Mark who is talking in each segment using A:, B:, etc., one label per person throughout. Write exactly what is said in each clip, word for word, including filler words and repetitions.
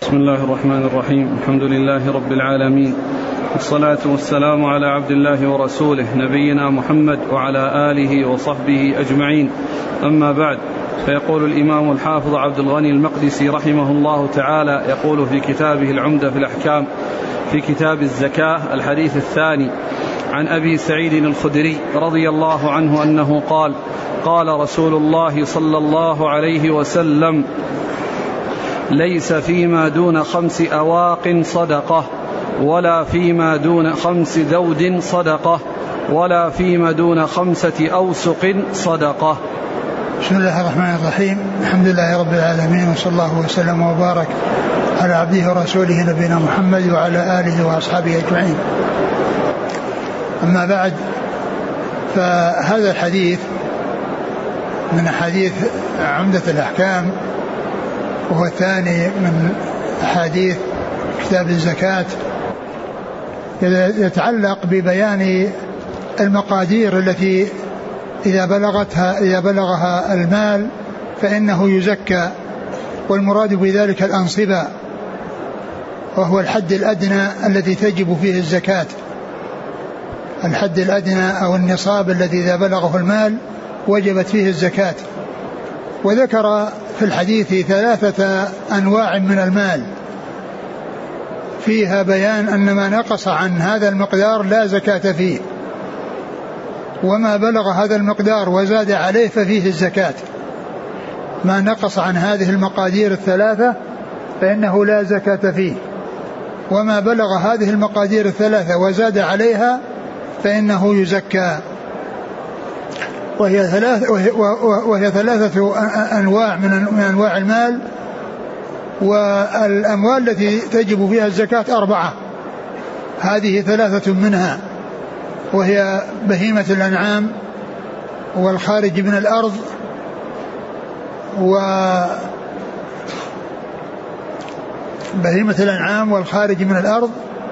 A: بسم الله الرحمن الرحيم. الحمد لله رب العالمين، والصلاة والسلام على عبد الله ورسوله نبينا محمد وعلى آله وصحبه أجمعين. أما بعد، فيقول الإمام الحافظ عبد الغني المقدسي رحمه الله تعالى، يقول في كتابه العمدة في الأحكام في كتاب الزكاة الحديث الثاني عن أبي سعيد الخدري رضي الله عنه أنه قال: قال رسول الله صلى الله عليه وسلم: ليس فيما دون خمس أواق صدقة، ولا فيما دون خمس ذود صدقة، ولا فيما دون خمسة أوسق صدقة.
B: بسم الله الرحمن الرحيم. الحمد لله رب العالمين، وصلى الله وسلم وبارك على عبده ورسوله نبينا محمد وعلى آله وأصحابه أجمعين. أما بعد، فهذا الحديث من حديث عمدة الأحكام، وهو الثاني من أحاديث كتاب الزكاة، يتعلق ببيان المقادير التي إذا بلغتها إذا بلغها المال فإنه يزكى، والمراد بذلك الأنصبة، وهو الحد الأدنى الذي تجب فيه الزكاة، الحد الأدنى أو النصاب الذي إذا بلغه المال وجبت فيه الزكاة. وذكر في الحديث ثلاثة أنواع من المال، فيها بيان أن ما نقص عن هذا المقدار لا زكاة فيه، وما بلغ هذا المقدار وزاد عليه ففيه الزكاة. ما نقص عن هذه المقادير الثلاثة فإنه لا زكاة فيه، وما بلغ هذه المقادير الثلاثة وزاد عليها فإنه يزكى. وهي ثلاثة, وهي ثلاثة أنواع من أنواع المال. والأموال التي تجب فيها الزكاة أربعة، هذه ثلاثة منها، وهي بهيمة الأنعام والخارج من الأرض وبهيمة الأنعام والخارج من الأرض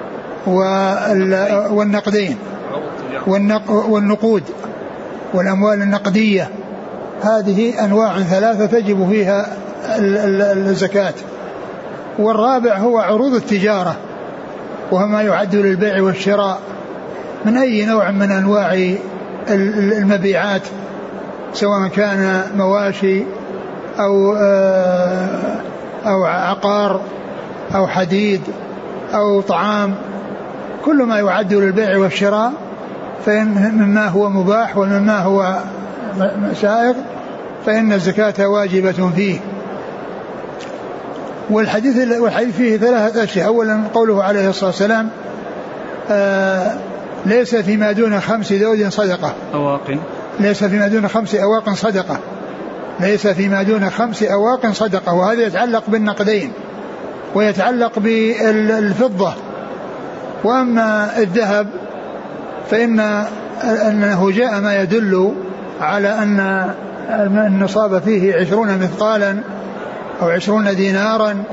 B: والنقدين والنقود والأموال النقدية. هذه أنواع ثلاثة تجب فيها الزكاة. والرابع هو عروض التجارة، وهو ما يعد للبيع والشراء من أي نوع من أنواع المبيعات، سواء كان مواشي أو أو عقار أو حديد أو طعام، كل ما يعد للبيع والشراء فإن مما هو مباح ومما هو سائغ فإن الزكاة واجبة فيه. والحديث والحديث فيه ثلاثة أشياء. أولا قوله عليه الصلاة والسلام: آه ليس فيما دون خمس ذود صدقة،
A: أواق
B: ليس فيما دون خمس أواق صدقة، ليس فيما دون خمس أواق صدقة. وهذا يتعلق بالنقدين ويتعلق بالفضة. وأما الذهب فإن أنه جاء ما يدل على أن النصاب فيه عشرون مثقالا أو عشرون دينارا،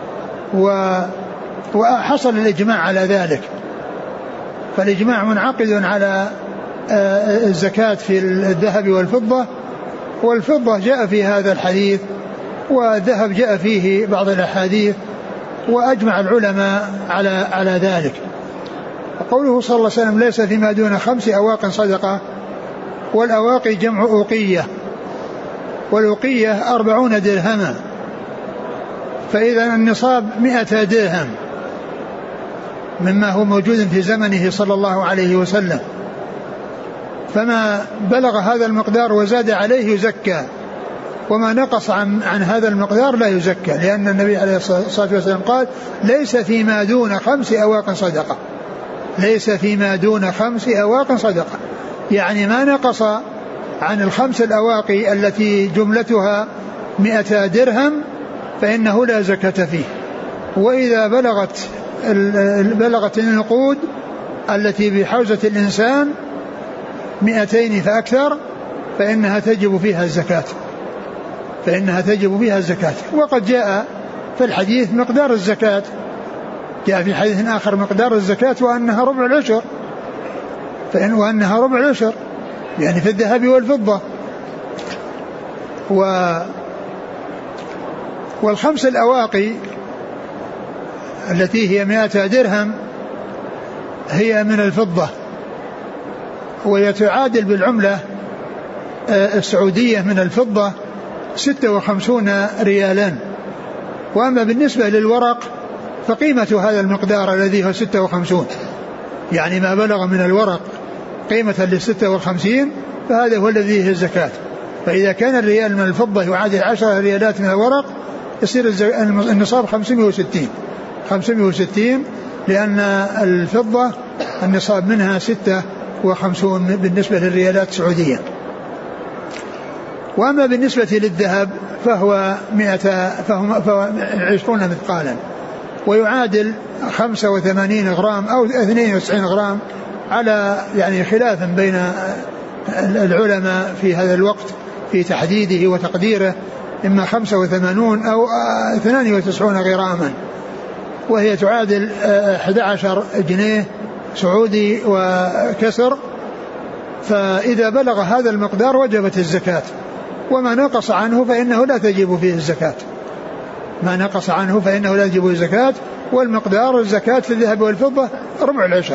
B: وحصل الإجماع على ذلك. فالإجماع منعقد على الزكاة في الذهب والفضة، والفضة جاء في هذا الحديث، والذهب جاء فيه بعض الأحاديث، وأجمع العلماء على على ذلك. قوله صلى الله عليه وسلم: ليس فيما دون خمس أواق صدقة. والأواق جمع أوقية، والأوقية أربعون درهما، فإذا النصاب مئة درهم مما هو موجود في زمنه صلى الله عليه وسلم. فما بلغ هذا المقدار وزاد عليه يزكى، وما نقص عن, عن هذا المقدار لا يزكى، لأن النبي عليه الصلاة والسلام قال: ليس فيما دون خمس أواق صدقة، ليس فيما دون خمس أواق صدقة، يعني ما نقص عن الخمس الأواقي التي جملتها مئة درهم فإنه لا زكاة فيه. وإذا بلغت بلغت النقود التي بحوزة الإنسان مئتين فأكثر فإنها تجب فيها الزكاة، فإنها تجب فيها الزكاة. وقد جاء في الحديث مقدار الزكاة، جاء في حديث آخر مقدار الزكاة وأنها ربع العشر، فإن وأنها ربع العشر يعني في الذهب والفضة. و والخمس الأواقي التي هي مئة درهم هي من الفضة، ويتعادل بالعملة السعودية من الفضة ستة وخمسون ريالا. وأما بالنسبة للورق فقيمة هذا المقدار الذي هو ستة وخمسون، يعني ما بلغ من الورق قيمة للستة والخمسين فهذا هو الذي هي الزكاة. فإذا كان الريال من الفضة يعادل عشرة ريالات من الورق يصير النصاب خمسمائة وستين خمسمائة وستين، لأن الفضة النصاب منها ستة وخمسون بالنسبة للريالات السعودية. وأما بالنسبة للذهب فهو مئة فهو عشرون مثقالا، ويعادل خمسة وثمانين غرام أو اثنين وتسعين غرام، على يعني خلاف بين العلماء في هذا الوقت في تحديده وتقديره، إما خمسة وثمانون أو اثنان وتسعون غراما، وهي تعادل أحد عشر جنيه سعودي وكسر. فإذا بلغ هذا المقدار وجبت الزكاة، وما نقص عنه فإنه لا تجب فيه الزكاة، ما نقص عنه فإنه لا تجب الزكاة. والمقدار الزكاة في الذهب والفضة ربع العشر.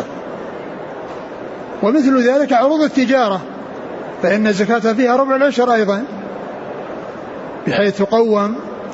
B: ومثل ذلك عروض التجارة فإن الزكاة فيها ربع العشر أيضا، بحيث تقوم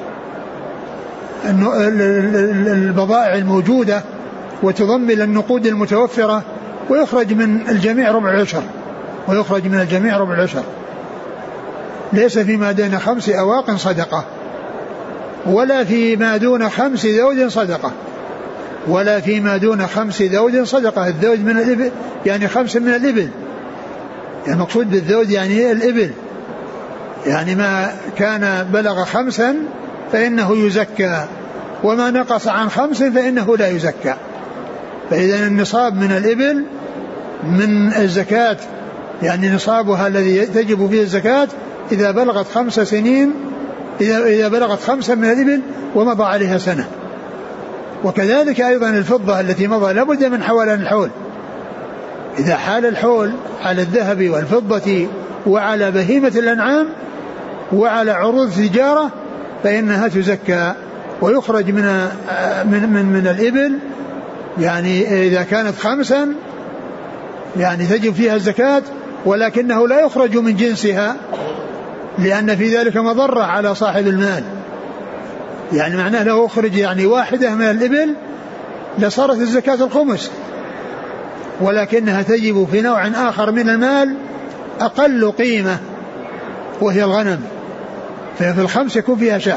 B: البضائع الموجودة وتضمن النقود المتوفرة، ويخرج من الجميع ربع العشر ويخرج من الجميع ربع العشر. ليس فيما دون خمس أواق صدقة، ولا فيما دون خمس ذود صدقة، ولا فيما دون خمس ذود صدقة. الذود من الإبل يعني خمس من الإبل، يعني مقصود بالذود يعني الإبل، يعني ما كان بلغ خمسا فإنه يزكى، وما نقص عن خمس فإنه لا يزكى. فإذا النصاب من الإبل من الزكاة، يعني نصابها الذي تجب فيه الزكاة إذا بلغت خمس سنين، إذا, إذا بلغت خمسا من الإبل ومضى عليها سنة. وكذلك أيضا الفضة التي مضى لابد من حولان الحول. إذا حال الحول على الذهب والفضة وعلى بهيمة الأنعام وعلى عروض التجارة فإنها تزكى، ويخرج من من من, من الإبل، يعني إذا كانت خمسا يعني تجب فيها الزكاة، ولكنه لا يخرج من جنسها لأن في ذلك مضرة على صاحب المال. يعني معناه لو أخرج يعني واحدة من الإبل لصارت الزكاة الخمس، ولكنها تجب في نوع آخر من المال أقل قيمة وهي الغنم، ففي الخمس يكون فيها شاة.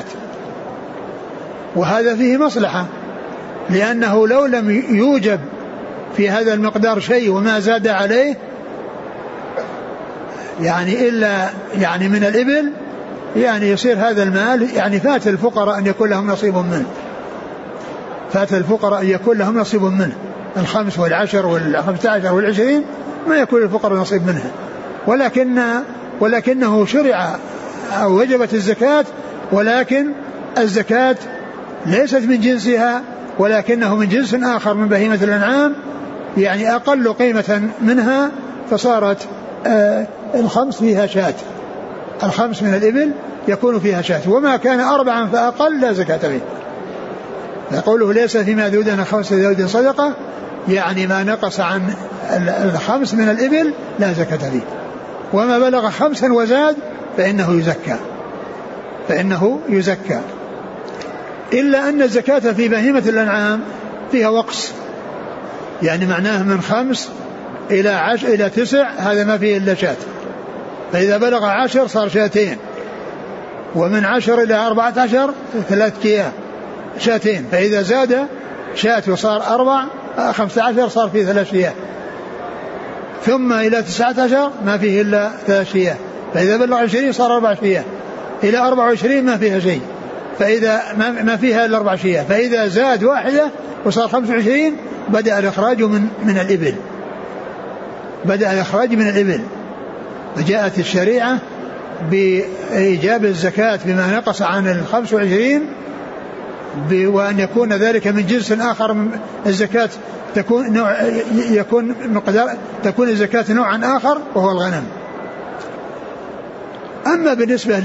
B: وهذا فيه مصلحة، لأنه لو لم يوجب في هذا المقدار شيء وما زاد عليه يعني إلا يعني من الإبل، يعني يصير هذا المال يعني فات الفقراء أن يكون لهم نصيب منه، فات الفقراء أن يكون لهم نصيب منه. الخمس والعشر والخمسة عشر والعشرين ما يكون الفقراء نصيب منها، ولكن ولكنه شرع أو وجبت الزكاة، ولكن الزكاة ليست من جنسها ولكنه من جنس آخر من بهيمة الأنعام، يعني أقل قيمة منها، فصارت آه الخمس فيها شاة، الخمس من الإبل يكون فيها شاة، وما كان أربعا فأقل لا زكاة فيه. يقوله ليس فيما دون خمس ذود صدقة، يعني ما نقص عن الخمس من الإبل لا زكاة فيه، وما بلغ خمسا وزاد فإنه يزكى فإنه يزكى إلا أن الزكاة في بهيمة الأنعام فيها وقص، يعني معناه من خمس إلى عشر إلى تسع هذا ما فيه إلا شاة، فإذا بلغ عشر صار شاتين، ومن عشر إلى أربعة عشر ثلاث كياه شاتين، فإذا زاد شاة وصار أربع خمسة عشر صار فيه ثلاث شياه، ثم إلى تسعة عشر ما فيه إلا ثلاث شياه، فإذا بلغ عشرين صار أربع شياه، إلى أربع وعشرين ما فيها شيء، فإذا ما فيها إلا أربع شياه، فإذا زاد واحدة وصار خمس وعشرين بدأ الإخراج من من الإبل بدأ الإخراج من الإبل فجاءت الشريعة بإيجاب الزكاة بما نقص عن الخمس وعشرين، وأن يكون ذلك من جنس آخر من الزكاة، تكون نوع يكون مقدار تكون الزكاة نوعا آخر وهو الغنم. أما بالنسبة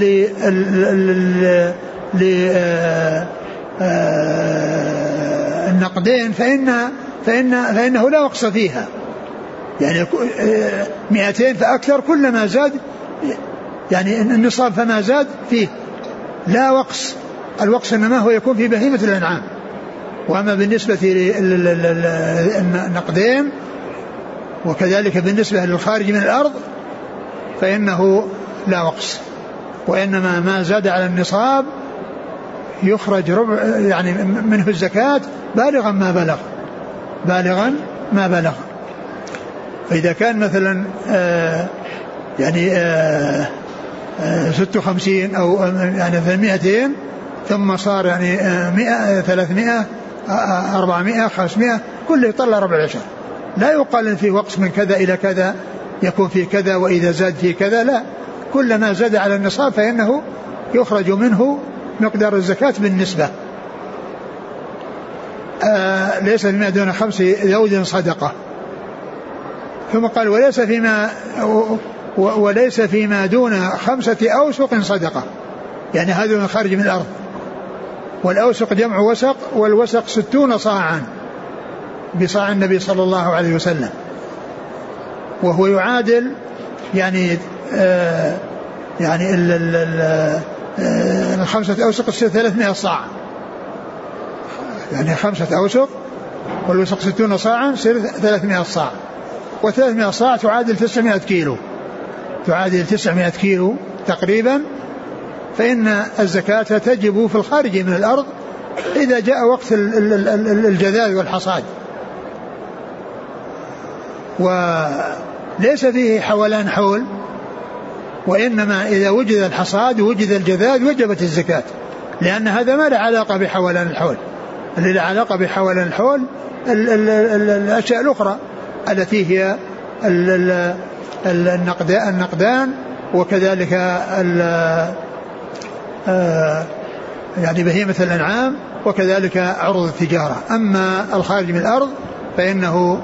B: النقدين فإن فإن فإنه لا وقص فيها، يعني مئتين فأكثر كلما زاد يعني النصاب فما زاد فيه لا وقص. الوقص إنما هو يكون في بهيمة الأنعام. وأما بالنسبة للنقدين وكذلك بالنسبة للخارج من الأرض فإنه لا وقص، وإنما ما زاد على النصاب يخرج ربع يعني منه الزكاة بالغا ما بلغ بالغا ما بلغ. فإذا كان مثلا آه يعني آه آه ستة وخمسين أو يعني مئتين ثم صار يعني آه مئة ثلاثمائة آه أربعمائة خمسمائة كله يطلع ربع العشر. لا يقال إن في وقص من كذا إلى كذا يكون في كذا وإذا زاد في كذا، لا، كلما زاد على النصاب فإنه يخرج منه مقدار الزكاة بالنسبة. آه ليس فيما دون خمس ذود صدقة. ثم قال وليس فيما وليس فيما دون خمسة أوسق صدقة، يعني هذا من خارج من الأرض. والأوسق جمع وسق، والوسق ستون صاعا بصاع النبي صلى الله عليه وسلم، وهو يعادل يعني آه يعني ال ال ال الخمسة أوسق ثلاثمائة صاع، يعني خمسة أوسق والوسق ستون صاعا سير ثلاثمائة صاع، وثلاثمائة صاع تعادل تسعمائة كيلو تعادل تسعمائة كيلو تقريبا. فإن الزكاة تجب في الخارج من الأرض إذا جاء وقت الجذاذ والحصاد، وليس فيه حولان حول، وإنما إذا وجد الحصاد ووجد الجذاذ وجبت الزكاة، لأن هذا ما له علاقة بحولان الحول. اللي له علاقة بحولان الحول ال ال ال الأشياء الأخرى التي هي ال ال النقدان وكذلك يعني بهيمة الأنعام وكذلك عروض التجارة. أما الخارج من الأرض فإنه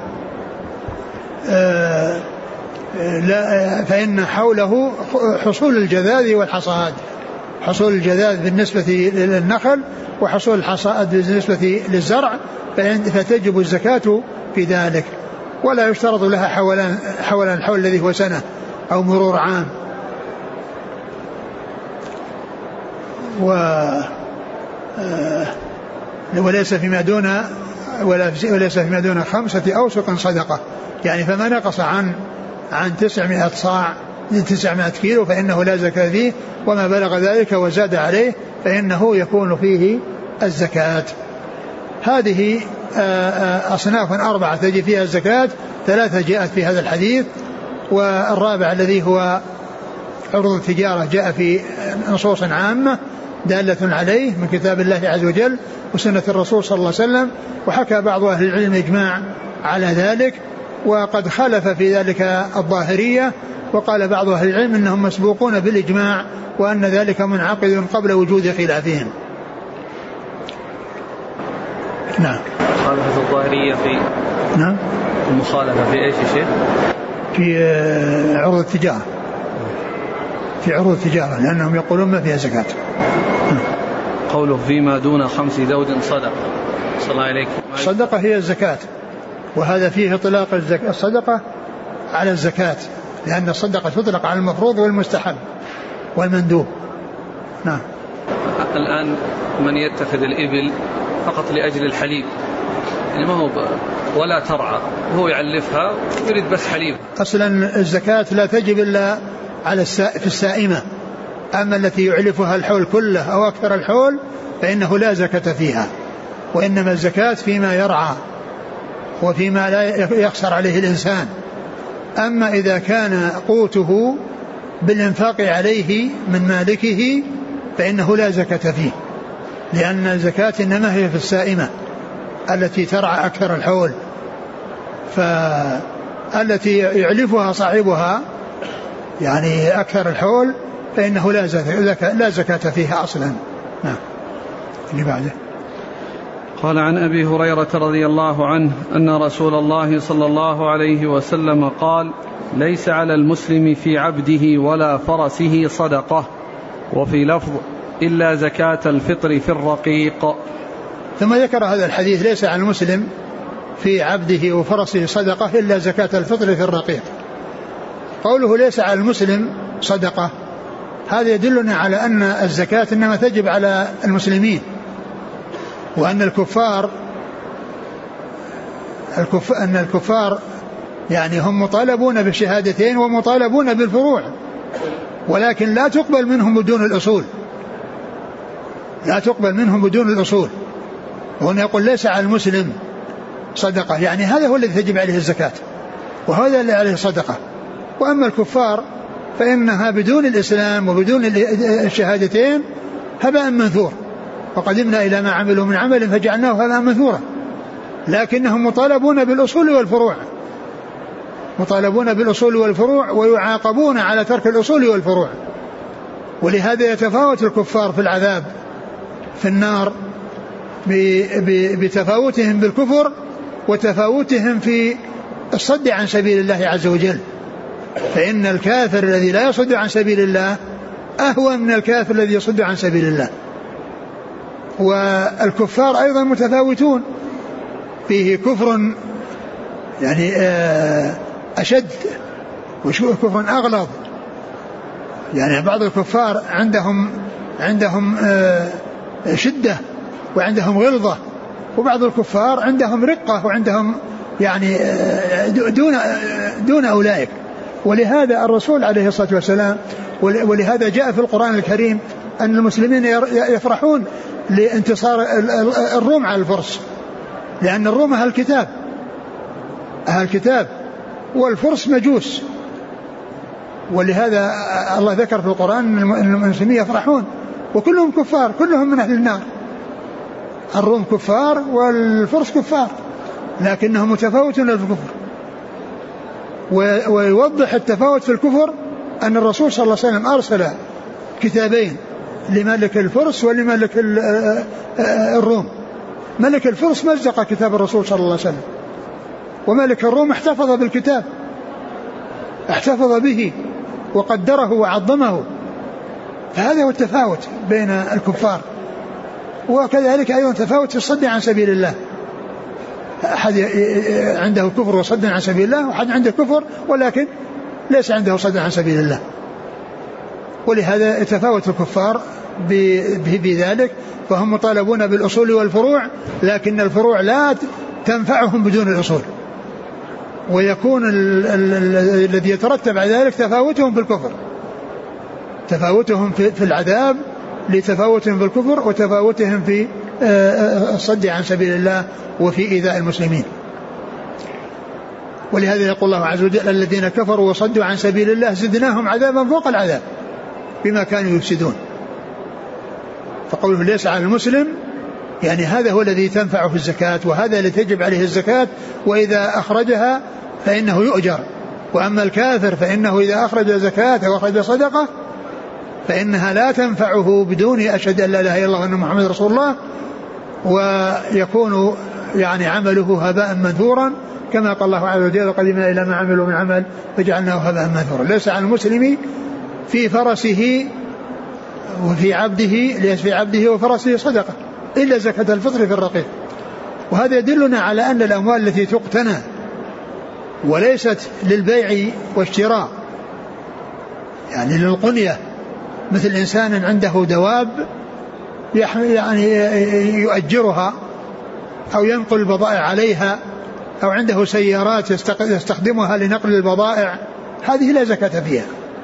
B: لا، فإن حوله حصول الجذاذ والحصاد، حصول الجذاذ بالنسبة للنخل وحصول الحصاد بالنسبة للزرع، فتجب الزكاة في ذلك، ولا يشترط لها حولان حولان الحول الذي هو سنة أو مرور عام. و وليس فيما دون وليس فيما دون خمسة أوسق صدقة، يعني فما نقص عن عن تسعمائة صاع تسعمائة كيلو فإنه لا زكاة فيه، وما بلغ ذلك وزاد عليه فإنه يكون فيه الزكاة. هذه أصناف أربعة تجي فيها الزكاة، ثلاثة جاءت في هذا الحديث، والرابع الذي هو عروض التجارة جاء في نصوص عامة دالة عليه من كتاب الله عز وجل وسنة الرسول صلى الله عليه وسلم، وحكى بعض أهل العلم إجماع على ذلك، وقد خالف في ذلك الظاهرية، وقال بعض أهل العلم أنهم مسبوقون بالإجماع وأن ذلك منعقد قبل وجود خلافهم. نعم.
A: مخالفة الظاهرية في
B: نعم
A: المخالفة في إيش شيء؟
B: في عروض التجارة، في عروض التجارة لأنهم يقولون ما فيها زكاة.
A: قوله فيما دون خمس ذود صدقة، صلى الله عليك.
B: صدقة هي الزكاة، وهذا فيه اطلاق الصدقة على الزكاة، لأن الصدقة تطلق على المفروض والمستحب والمندوب. نعم.
A: الآن من يتخذ الإبل فقط لأجل الحليب، يعني ما هو ولا ترعى، هو يعلفها ويريد بس حليب.
B: أصلا الزكاة لا تجب إلا على في السائمة، أما التي يعلفها الحول كله أو أكثر الحول فإنه لا زكاة فيها، وإنما الزكاة فيما يرعى وفيما لا يخسر عليه الإنسان. أما إذا كان قوته بالإنفاق عليه من مالكه فإنه لا زكاة فيه، لأن الزكاة إنما هي في السائمة التي ترعى أكثر الحول، فالتي يعلفها صاحبها يعني أكثر الحول فإنه لا زكاة, لا زكاة فيها أصلا. نعم. اللي بعده
A: قال عن أبي هريرة رضي الله عنه أن رسول الله صلى الله عليه وسلم قال: ليس على المسلم في عبده ولا فرسه صدقة، وفي لفظ: إلا زكاة الفطر في الرقيق.
B: ثم ذكر هذا الحديث: ليس على المسلم في عبده وفرسه صدقة إلا زكاة الفطر في الرقيق. قوله ليس على المسلم صدقة هذا يدلنا على أن الزكاة إنما تجب على المسلمين، وأن الكفار الكف... أن الكفار يعني هم مطالبون بالشهادتين ومطالبون بالفروع، ولكن لا تقبل منهم بدون الأصول، لا تقبل منهم بدون الأصول. وهنا يقول ليس على المسلم صدقة، يعني هذا هو الذي تجب عليه الزكاة وهذا اللي عليه صدقة. وأما الكفار فإنها بدون الإسلام وبدون الشهادتين هباء منثور، وقدمنا إلى ما عملوا من عمل فجعلناه هباء منثورا. لكنهم مطالبون بالأصول والفروع، مطالبون بالأصول والفروع ويعاقبون على ترك الأصول والفروع. ولهذا يتفاوت الكفار في العذاب في النار بتفاوتهم بالكفر وتفاوتهم في الصد عن سبيل الله عز وجل. فإن الكافر الذي لا يصد عن سبيل الله أهون من الكافر الذي يصد عن سبيل الله. والكفار أيضا متفاوتون، فيه كفر يعني أشد وكفر أغلظ. يعني بعض الكفار عندهم عندهم شدة وعندهم غلظة، وبعض الكفار عندهم رقة وعندهم يعني دون دون أولئك. ولهذا الرسول عليه الصلاة والسلام، ولهذا جاء في القرآن الكريم أن المسلمين يفرحون لانتصار الروم على الفرس، لأن الروم أهل الكتاب أهل الكتاب والفرس مجوس. ولهذا الله ذكر في القرآن أن المسلمين يفرحون وكلهم كفار، كلهم من أهل النار. الروم كفار والفرس كفار لكنهم متفاوتون في الكفر. ويوضح التفاوت في الكفر أن الرسول صلى الله عليه وسلم أرسل كتابين لملك الفرس ولملك الروم. ملك الفرس مزق كتاب الرسول صلى الله عليه وسلم، وملك الروم احتفظ بالكتاب، احتفظ به وقدره وعظمه. فهذا هو التفاوت بين الكفار. وكذلك أيضا تفاوت في الصد عن سبيل الله، أحد عنده كفر وصد عن سبيل الله، وأحد عنده كفر ولكن ليس عنده صد عن سبيل الله. ولهذا يتفاوت الكفار بذلك، فهم مطالبون بالأصول والفروع، لكن الفروع لا تنفعهم بدون الأصول. ويكون الذي يترتب على ذلك تفاوتهم في الكفر، تفاوتهم في العذاب لتفاوتهم في الكفر وتفاوتهم في الصد عن سبيل الله وفي إيذاء المسلمين. ولهذا يقول الله عز وجل: الذين كفروا وصدوا عن سبيل الله زدناهم عذابا فوق العذاب بما كانوا يفسدون. فقوله ليس على المسلم يعني هذا هو الذي تنفعه الزكاة، وهذا الذي تجب عليه الزكاة، وإذا أخرجها فإنه يؤجر. وأما الكافر فإنه إذا أخرج زكاة أو أخرج صدقة فإنها لا تنفعه بدون أشهد أن لا إله إلا الله وأن محمد رسول الله، ويكون يعني عمله هباء منثورا، كما قال الله عز وجل: قدمنا إلى ما عملوا من عمل فجعلناه هباء منثورا. ليس على المسلم في فرسه وفي عبده ليس في عبده وفرسه صدقة إلا زكاة الفطر في الرقيق. وهذا يدلنا على أن الأموال التي تقتنى وليست للبيع والشراء يعني للقنية، مثل إنسان عنده دواب يعني يؤجرها أو ينقل البضائع عليها، أو عنده سيارات يستخدمها لنقل البضائع، هذه لا زكاة فيها،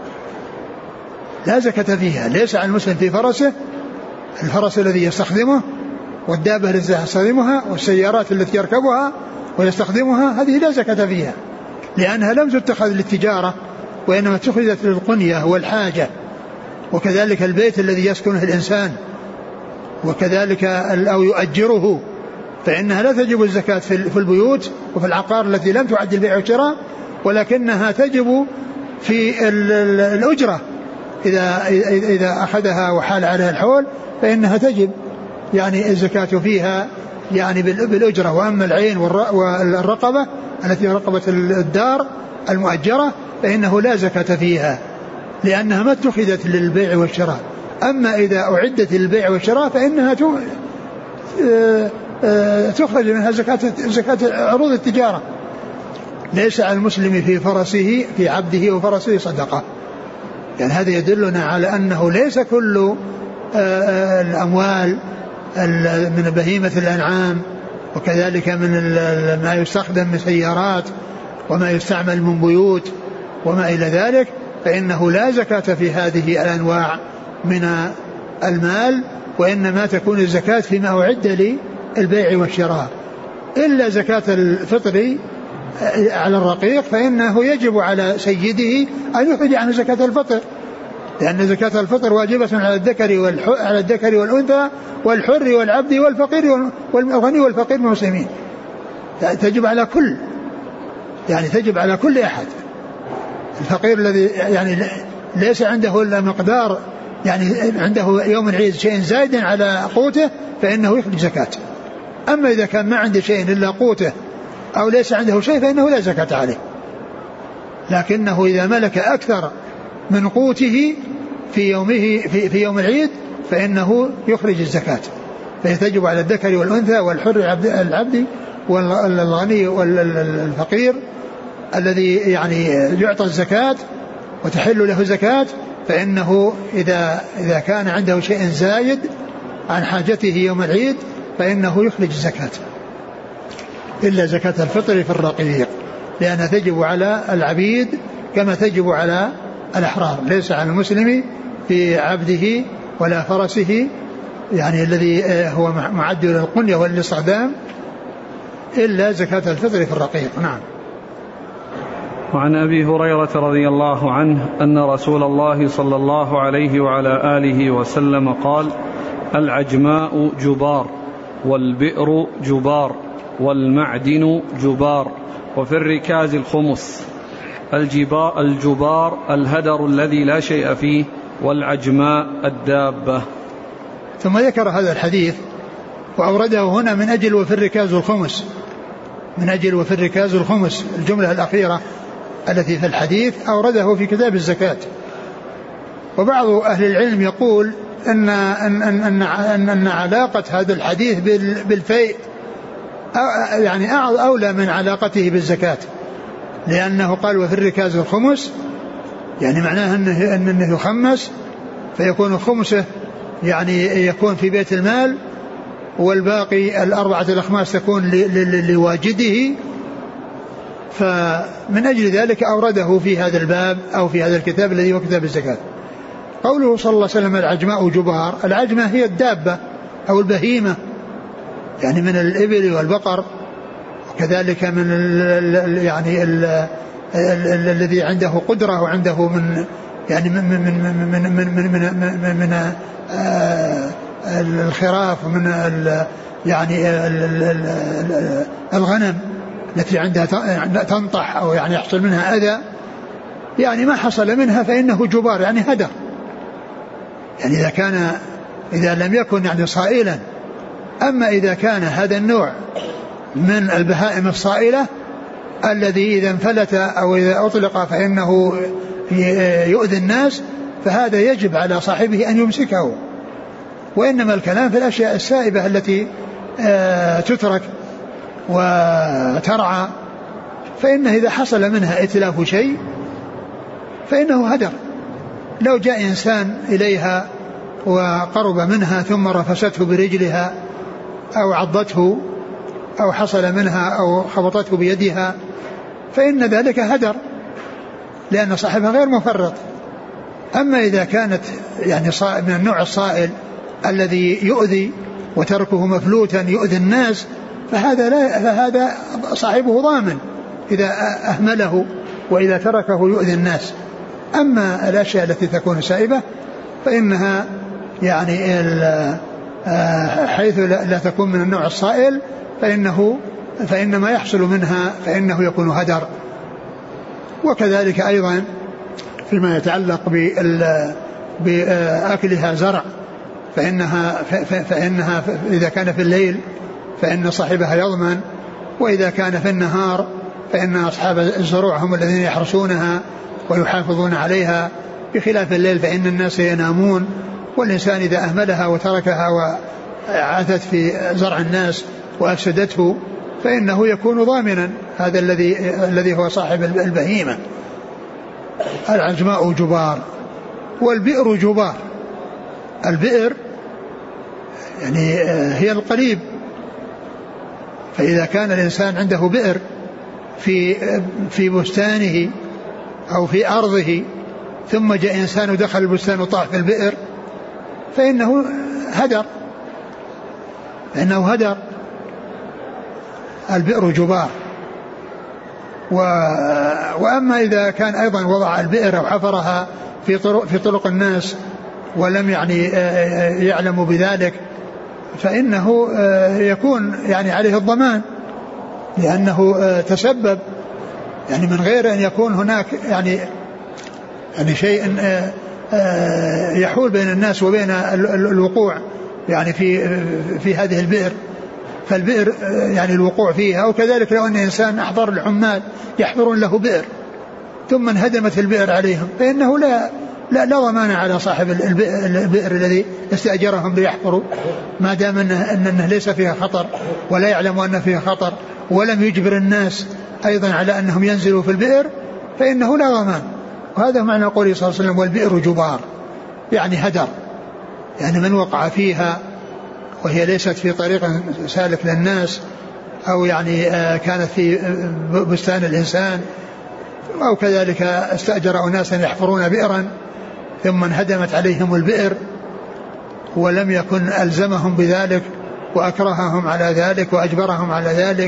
B: لا زكاة فيها. ليس على المسلم في فرسه، الفرس الذي يستخدمه والدابة التي يستخدمها والسيارات التي يركبها ويستخدمها، هذه لا زكاة فيها، لأنها لم تتخذ للتجارة وإنما اتخذت للقنية والحاجة. وكذلك البيت الذي يسكنه الإنسان، وكذلك أو يؤجره، فإنها لا تجب الزكاة في البيوت وفي العقار التي لم تعد البيع والشراء، ولكنها تجب في الأجرة إذا إذا أخذها وحال عليها الحول فإنها تجب يعني الزكاة فيها يعني بالأجرة. وأما العين والرقبة التي رقبة الدار المؤجرة فإنه لا زكاة فيها، لأنها ما اتخذت للبيع والشراء. أما إذا أعدت للبيع والشراء فإنها تخرج منها زكاة, زكاة عروض التجارة. ليس على المسلم في فرسه في عبده وفرسه صدقة. يعني هذا يدلنا على أنه ليس كل الأموال من بهيمة الأنعام وكذلك من ما يستخدم من سيارات وما يستعمل من بيوت وما إلى ذلك فإنه لا زكاة في هذه الأنواع من المال، وإنما تكون الزكاة فيما أعد للبيع والشراء، إلا زكاة الفطر على الرقيق فإنه يجب على سيده أن يخرج عنه زكاة الفطر، لأن زكاة الفطر واجبة على الذكر على الذكر والأنثى والحر والعبد والفقير والغني والفقير من المسلمين، تجب على كل يعني تجب على كل أحد. الفقير الذي يعني ليس عنده إلا مقدار يعني عنده يوم العيد شيء زائد على قوته فإنه يخرج زكاة. أما إذا كان ما عنده شيء إلا قوته أو ليس عنده شيء فإنه لا زكاة عليه، لكنه إذا ملك أكثر من قوته في يومه في, في يوم العيد فإنه يخرج الزكاة، فيتجب على الذكر والأنثى والحر العبد والغني والفقير الذي يعني يعطى الزكاة وتحل له زكاة، فإنه إذا إذا كان عنده شيء زايد عن حاجته يوم العيد فإنه يخرج الزكاة، إلا زكاة الفطر في الرقيق لأنها تجب على العبيد كما تجب على الأحرار. ليس على المسلم في عبده ولا فرسه يعني الذي هو معد للقنية والاستخدام إلا زكاة الفطر في الرقيق. نعم.
A: وعن أبي هريرة رضي الله عنه أن رسول الله صلى الله عليه وعلى آله وسلم قال: العجماء جبار، والبئر جبار، والمعدن جبار، وفي الركاز الخمس. الجبار, الجبار الهدر الذي لا شيء فيه، والعجماء الدابة.
B: ثم ذكر هذا الحديث وأورده هنا من أجل وفي الركاز الخمس، من أجل وفي الركاز الخمس الجملة الأخيرة التي في الحديث أورده في كتاب الزكاة. وبعض أهل العلم يقول أن, أن, أن, أن, أن علاقة هذا الحديث بالفيء يعني أولى من علاقته بالزكاة، لأنه قال وفي الركاز الخمس يعني معناه أنه, أنه يخمس فيكون خمسه يعني يكون في بيت المال، والباقي الأربعة الأخماس تكون لواجده، فمن أجل ذلك أورده في هذا الباب أو في هذا الكتاب الذي هو كتاب الزكاة. قوله صلى الله عليه وسلم العجماء جبار، العجمة هي الدابة أو البهيمة يعني من الإبل والبقر، وكذلك من ال يعني ال الذي عنده قدرة وعنده من يعني من من من من من من, من, من, من آه الخراف ومن يعني الغنم التي عندها تنطح أو يعني يحصل منها أذى، يعني ما حصل منها فإنه جبار يعني هدر. يعني إذا كان إذا لم يكن يعني صائلا، أما إذا كان هذا النوع من البهائم الصائلة الذي إذا انفلت أو إذا أطلق فإنه يؤذي الناس، فهذا يجب على صاحبه أن يمسكه. وإنما الكلام في الأشياء السائبة التي تترك وترعى، فإنه إذا حصل منها إتلاف شيء فإنه هدر. لو جاء إنسان إليها وقرب منها ثم رفسته برجلها أو عضته أو حصل منها أو خبطته بيدها فإن ذلك هدر، لأن صاحبها غير مفرط. أما إذا كانت يعني من النوع الصائل الذي يؤذي وتركه مفلوتا يؤذي الناس، فهذا لا فهذا صاحبه ضامن إذا أهمله وإذا تركه يؤذي الناس. أما الأشياء التي تكون سائبة فإنها يعني حيث لا تكون من النوع الصائل فإنه فإن ما يحصل منها فإنه يكون هدر. وكذلك أيضا فيما يتعلق بأكلها زرع، فإنها, فإنها إذا كان في الليل فإن صاحبها يضمن، وإذا كان في النهار فإن أصحاب الزروع هم الذين يحرسونها ويحافظون عليها، بخلاف الليل فإن الناس ينامون، والإنسان إذا أهملها وتركها عثت في زرع الناس وأفسدته فإنه يكون ضامنا، هذا الذي الذي هو صاحب البهيمة. العجماء جبار والبئر جبار. البئر يعني هي القريب، فإذا كان الإنسان عنده بئر في في بستانه أو في أرضه ثم جاء إنسان ودخل البستان وطاح في البئر فإنه هدر، فإنه هدر. البئر جبار. و... وأما إذا كان أيضا وضع البئر أو حفرها في طرق, في طرق الناس ولم يعني يعلم بذلك فإنه يكون يعني عليه الضمان، لأنه تسبب يعني من غير أن يكون هناك يعني يعني شيء يحول بين الناس وبين الوقوع يعني في في هذه البئر. فالبئر يعني الوقوع فيها. وكذلك لو أن إنسان أحضر العمال يحضرون له بئر ثم انهدمت البئر عليهم فإنه لا لا, لا ضمان على صاحب البئر الذي استأجرهم ليحفروا ما دام أنه, أنه ليس فيها خطر ولا يعلم أن فيها خطر ولم يجبر الناس أيضا على أنهم ينزلوا في البئر فإنه لا ضمان. وهذا معنى قوله صلى الله عليه وسلم والبئر جبار، يعني هدر، يعني من وقع فيها وهي ليست في طريق سالك للناس أو يعني كانت في بستان الإنسان أو كذلك استأجر أناسا يحفرون بئرا ثم انهدمت عليهم البئر ولم يكن ألزمهم بذلك وأكرههم على ذلك وأجبرهم على ذلك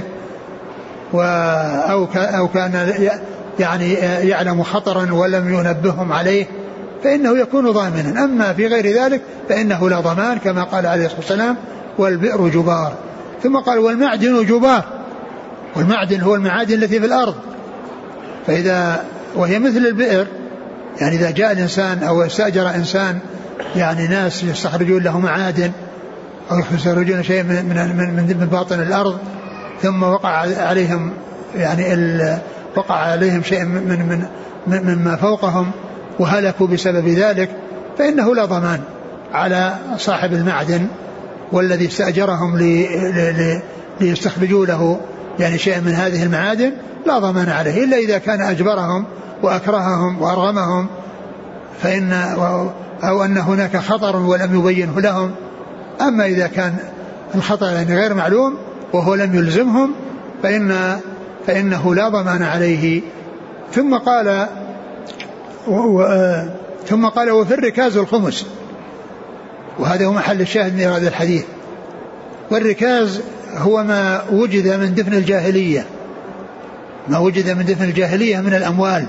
B: أو كان يعني يعلم خطرا ولم ينبههم عليه فإنه يكون ضامنا. أما في غير ذلك فإنه لا ضمان كما قال عليه الصلاة والسلام والبئر جبار. ثم قال والمعدن جبار. والمعدن هو المعادن التي في الأرض، فإذا وهي مثل البئر، يعني إذا جاء الإنسان أو استأجر إنسان يعني ناس يستخرجون له معادن أو يستخرجون شيء من من من باطن الأرض ثم وقع عليهم يعني وقع عليهم شيء من من مما فوقهم وهلكوا بسبب ذلك فإنه لا ضمان على صاحب المعدن والذي استأجرهم ليستخرجوا له يعني شيء من هذه المعادن لا ضمان عليه إلا إذا كان أجبرهم وأكرههم وأرغمهم فإن أو أن هناك خطر ولم يبينه لهم. أما إذا كان الخطر يعني غير معلوم وهو لم يلزمهم فإن فإنه لا ضمان عليه. ثم قال و ثم قال وفي الركاز الخمس، وهذا هو محل الشاهد من هذا الحديث. والركاز هو ما وجد من دفن الجاهلية، ما وجد من دفن الجاهلية من الأموال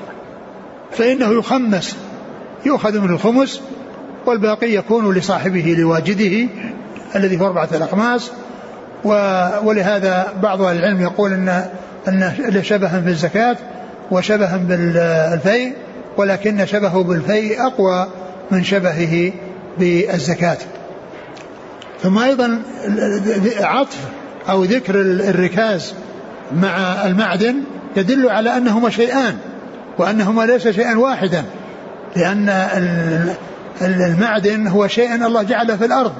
B: فإنه يخمس، يؤخذ من الخمس والباقي يكون لصاحبه لواجده الذي هو أربعة الأخماس. ولهذا بعض العلم يقول أن أن شبها في الزكاة وشبها بالفيء، ولكن شبهه بالفيء أقوى من شبهه بالزكاة. ثم أيضا عطف أو ذكر الركاز مع المعدن يدل على أنهما شيئان وأنهما ليس شيئا واحدا، لأن المعدن هو شيء الله جعله في الأرض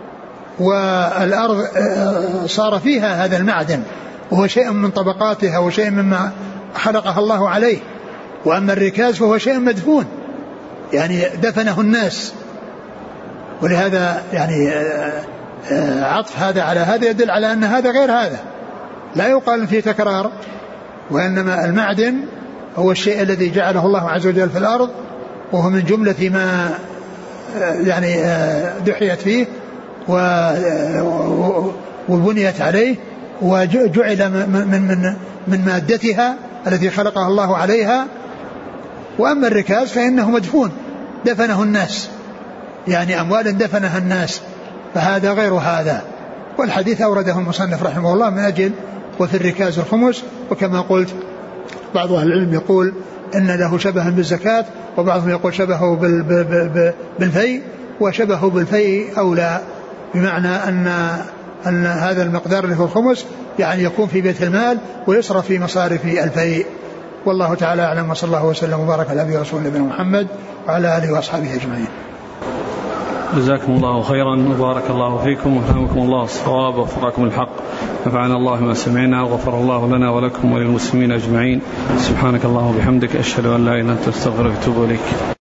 B: والأرض صار فيها هذا المعدن وهو شيء من طبقاتها وشيء مما خلقها الله عليه. وأما الركاز فهو شيء مدفون يعني دفنه الناس، ولهذا يعني عطف هذا على هذا يدل على أن هذا غير هذا، لا يقال فيه تكرار، وإنما المعدن هو الشيء الذي جعله الله عز وجل في الأرض وهو من جملة ما يعني دحيت فيه وبنيت عليه وجعل من من من مادتها التي خلقها الله عليها. وأما الركاز فإنه مدفون دفنه الناس، يعني أموال دفنها الناس، فهذا غير هذا. والحديث أورده المصنف رحمه الله من أجل وفي الركاز الخمس. وكما قلت بعض أهل العلم يقول إن له شبها بالزكاة وبعضهم يقول شبهه بالفيء، وشبهه بالفيء أولى، بمعنى أن أن هذا المقدار اللي هو الخمس يعني يكون في بيت المال ويصرف في مصارف الفيء. والله تعالى أعلم، وصلى الله وسلم وبارك على نبينا ورسوله نبينا محمد وعلى آله وأصحابه أجمعين.
A: جزاكم الله خيرا وبارك الله فيكم وفهمكم الله الصواب ووفقكم الحق. نفعنا الله ما سمعنا وغفر الله لنا ولكم وللمسلمين أجمعين. سبحانك اللهم وبحمدك أشهد أن لا إله إلا أنت أستغفرك وأتوب إليك.